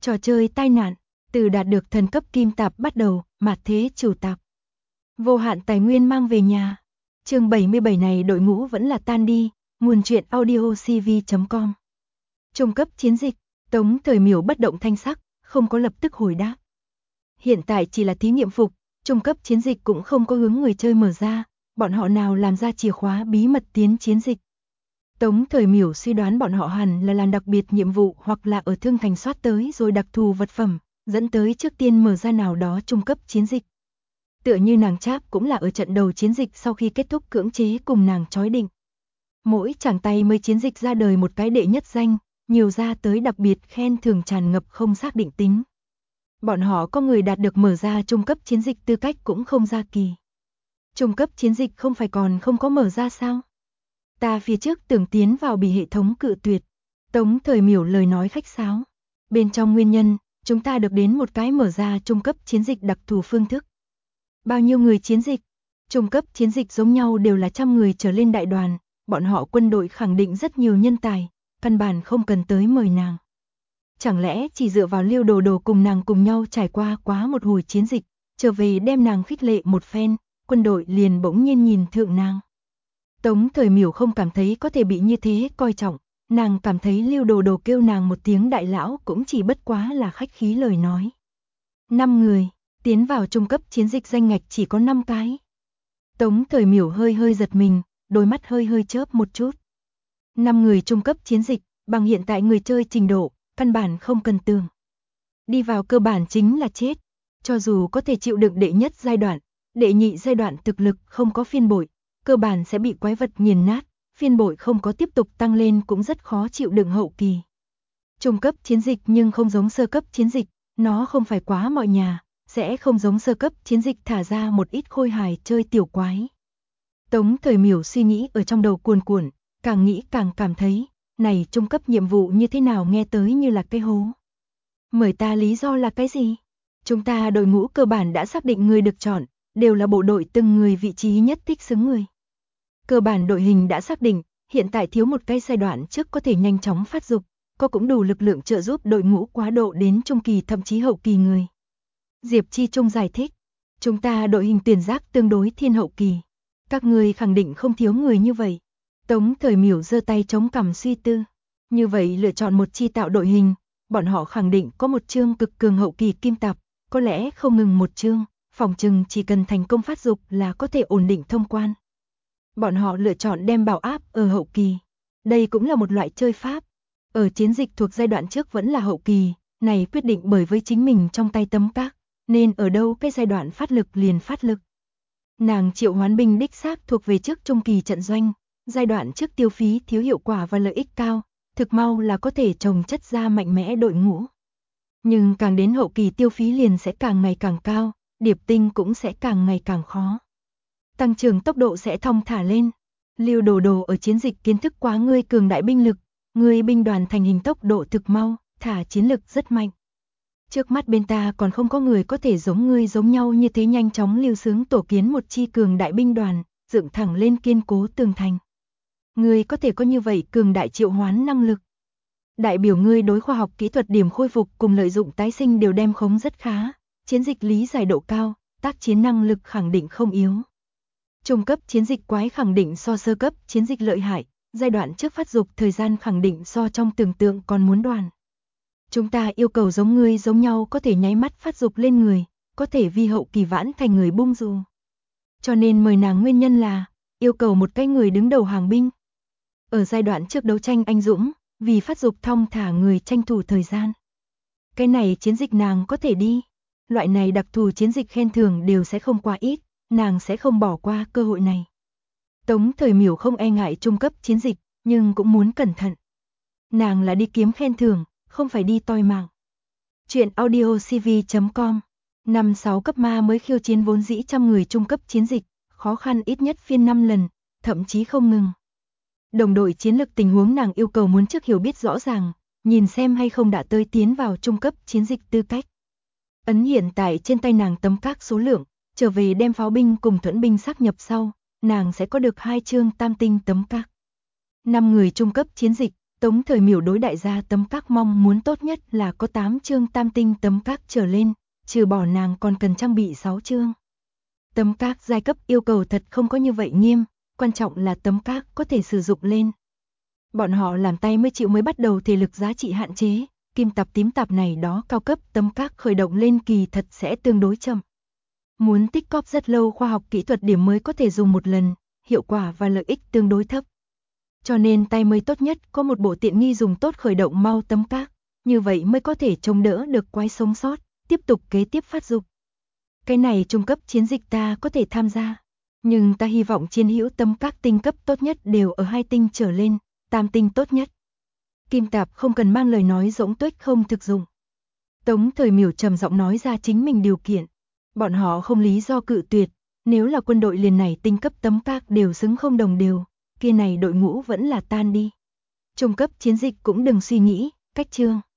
Trò chơi tai nạn, từ đạt được thần cấp kim tạp bắt đầu, mạt thế chủ tạp. Vô hạn tài nguyên mang về nhà. Chương 77 này đội ngũ vẫn là tan đi, nguồn truyện audio cv.com. Trung cấp chiến dịch, Tống Thời Miểu bất động thanh sắc, không có lập tức hồi đáp. Hiện tại chỉ là thí nghiệm phục, trung cấp chiến dịch cũng không có hướng người chơi mở ra, bọn họ nào làm ra chìa khóa bí mật tiến chiến dịch. Tống Thời Miểu suy đoán bọn họ hẳn là làm đặc biệt nhiệm vụ hoặc là ở Thương Thành soát tới rồi đặc thù vật phẩm, dẫn tới trước tiên mở ra nào đó trung cấp chiến dịch. Tựa như nàng Tráp cũng là ở trận đầu chiến dịch sau khi kết thúc cưỡng chế cùng nàng chói định. Mỗi chàng tay mới chiến dịch ra đời một cái đệ nhất danh, nhiều ra tới đặc biệt khen thưởng tràn ngập không xác định tính. Bọn họ có người đạt được mở ra trung cấp chiến dịch tư cách cũng không ra kỳ. Trung cấp chiến dịch không phải còn không có mở ra sao? Ta phía trước tưởng tiến vào bị hệ thống cự tuyệt. Tống Thời Miểu lời nói khách sáo. Bên trong nguyên nhân, chúng ta được đến một cái mở ra trung cấp chiến dịch đặc thù phương thức. Bao nhiêu người chiến dịch? Trung cấp chiến dịch giống nhau đều là 100 người trở lên đại đoàn, bọn họ quân đội khẳng định rất nhiều nhân tài, căn bản không cần tới mời nàng. Chẳng lẽ chỉ dựa vào Liêu Đồ Đồ cùng nàng cùng nhau trải qua quá một hồi chiến dịch, trở về đem nàng khích lệ một phen, quân đội liền bỗng nhiên nhìn thượng nàng. Tống Thời Miểu không cảm thấy có thể bị như thế coi trọng, nàng cảm thấy Liêu Đồ Đồ kêu nàng một tiếng đại lão cũng chỉ bất quá là khách khí lời nói. 5 người, tiến vào trung cấp chiến dịch danh ngạch chỉ có 5 cái. Tống Thời Miểu hơi hơi giật mình, đôi mắt hơi hơi chớp một chút. 5 người trung cấp chiến dịch, bằng hiện tại người chơi trình độ, căn bản không cần tưởng. Đi vào cơ bản chính là chết, cho dù có thể chịu đựng đệ nhất giai đoạn, đệ nhị giai đoạn thực lực không có phiên bội, cơ bản sẽ bị quái vật nghiền nát, phiên bội không có tiếp tục tăng lên cũng rất khó chịu đựng hậu kỳ. Trung cấp chiến dịch nhưng không giống sơ cấp chiến dịch, nó không phải quá mọi nhà, sẽ không giống sơ cấp chiến dịch thả ra một ít khôi hài chơi tiểu quái. Tống Thời Miểu suy nghĩ ở trong đầu cuồn cuộn, càng nghĩ càng cảm thấy, này trung cấp nhiệm vụ như thế nào nghe tới như là cái hố. Mời ta lý do là cái gì? Chúng ta đội ngũ cơ bản đã xác định người được chọn, đều là bộ đội từng người vị trí nhất thích xứng người. Cơ bản đội hình đã xác định, hiện tại thiếu một cái giai đoạn trước có thể nhanh chóng phát dục, có cũng đủ lực lượng trợ giúp đội ngũ quá độ đến trung kỳ thậm chí hậu kỳ người. Diệp Chi Trung giải thích, chúng ta đội hình tuyển giác tương đối thiên hậu kỳ. Các người khẳng định không thiếu người như vậy. Tống Thời Miểu giơ tay chống cằm suy tư. Như vậy lựa chọn một chi tạo đội hình, bọn họ khẳng định có một chương cực cường hậu kỳ kim tạp, có lẽ không ngừng một chương, phòng trừng chỉ cần thành công phát dục là có thể ổn định thông quan. Bọn họ lựa chọn đem bảo áp ở hậu kỳ. Đây cũng là một loại chơi pháp. Ở chiến dịch thuộc giai đoạn trước vẫn là hậu kỳ, này quyết định bởi với chính mình trong tay tấm các, nên ở đâu cái giai đoạn phát lực liền phát lực. Nàng triệu hoán binh đích xác thuộc về trước trung kỳ trận doanh, giai đoạn trước tiêu phí thiếu hiệu quả và lợi ích cao, thực mau là có thể trồng chất ra mạnh mẽ đội ngũ. Nhưng càng đến hậu kỳ tiêu phí liền sẽ càng ngày càng cao, điệp tinh cũng sẽ càng ngày càng khó. Tăng trưởng tốc độ sẽ thong thả lên. Liêu Đồ Đồ ở chiến dịch kiến thức quá ngươi cường đại binh lực, ngươi binh đoàn thành hình tốc độ thực mau, thả chiến lực rất mạnh. Trước mắt bên ta còn không có người có thể giống ngươi giống nhau như thế nhanh chóng lưu sướng tổ kiến một chi cường đại binh đoàn, dựng thẳng lên kiên cố tường thành. Ngươi có thể có như vậy cường đại triệu hoán năng lực. Đại biểu ngươi đối khoa học kỹ thuật điểm khôi phục cùng lợi dụng tái sinh đều đem khống rất khá, chiến dịch lý giải độ cao, tác chiến năng lực khẳng định không yếu. Trung cấp chiến dịch quái khẳng định so sơ cấp chiến dịch lợi hại, giai đoạn trước phát dục thời gian khẳng định so trong tưởng tượng còn muốn đoàn. Chúng ta yêu cầu giống ngươi giống nhau có thể nháy mắt phát dục lên người, có thể vi hậu kỳ vãn thành người bung dù. Cho nên mời nàng nguyên nhân là, yêu cầu một cái người đứng đầu hàng binh. Ở giai đoạn trước đấu tranh anh dũng, vì phát dục thong thả người tranh thủ thời gian. Cái này chiến dịch nàng có thể đi. Loại này đặc thù chiến dịch khen thưởng đều sẽ không quá ít, nàng sẽ không bỏ qua cơ hội này. Tống Thời Miểu không e ngại trung cấp chiến dịch, nhưng cũng muốn cẩn thận. Nàng là đi kiếm khen thưởng, không phải đi toi mạng. Chuyện audio cv.com. 5-6 cấp ma mới khiêu chiến vốn dĩ 100 người trung cấp chiến dịch, khó khăn ít nhất phiên 5 lần, thậm chí không ngừng. Đồng đội chiến lực tình huống nàng yêu cầu muốn trước hiểu biết rõ ràng, nhìn xem hay không đã tới tiến vào trung cấp chiến dịch tư cách. Ấn hiện tại trên tay nàng tấm các số lượng, trở về đem pháo binh cùng thuẫn binh xác nhập sau, nàng sẽ có được 2 chương tam tinh tấm các. 5 người trung cấp chiến dịch, Tống Thời Miểu đối đại gia Tấm Các mong muốn tốt nhất là có 8 chương tam tinh Tấm Các trở lên, trừ bỏ nàng còn cần trang bị 6 chương. Tấm Các giai cấp yêu cầu thật không có như vậy nghiêm, quan trọng là Tấm Các có thể sử dụng lên. Bọn họ làm tay mới chịu mới bắt đầu thể lực giá trị hạn chế, kim tạp tím tạp này đó cao cấp Tấm Các khởi động lên kỳ thật sẽ tương đối chậm. Muốn tích cóp rất lâu khoa học kỹ thuật điểm mới có thể dùng một lần, hiệu quả và lợi ích tương đối thấp. Cho nên tay mới tốt nhất có một bộ tiện nghi dùng tốt khởi động mau Tấm Các, như vậy mới có thể chống đỡ được quái sống sót, tiếp tục kế tiếp phát dục. Cái này trung cấp chiến dịch ta có thể tham gia, nhưng ta hy vọng chiến hữu Tấm Các tinh cấp tốt nhất đều ở 2 tinh trở lên, tam tinh tốt nhất. Kim Tạp không cần mang lời nói rỗng tuếch không thực dụng. Tống Thời Miểu trầm giọng nói ra chính mình điều kiện. Bọn họ không lý do cự tuyệt, nếu là quân đội liền này tinh cấp Tấm Các đều xứng không đồng đều, kia này đội ngũ vẫn là tan đi. Trung cấp chiến dịch cũng đừng suy nghĩ, cách chương.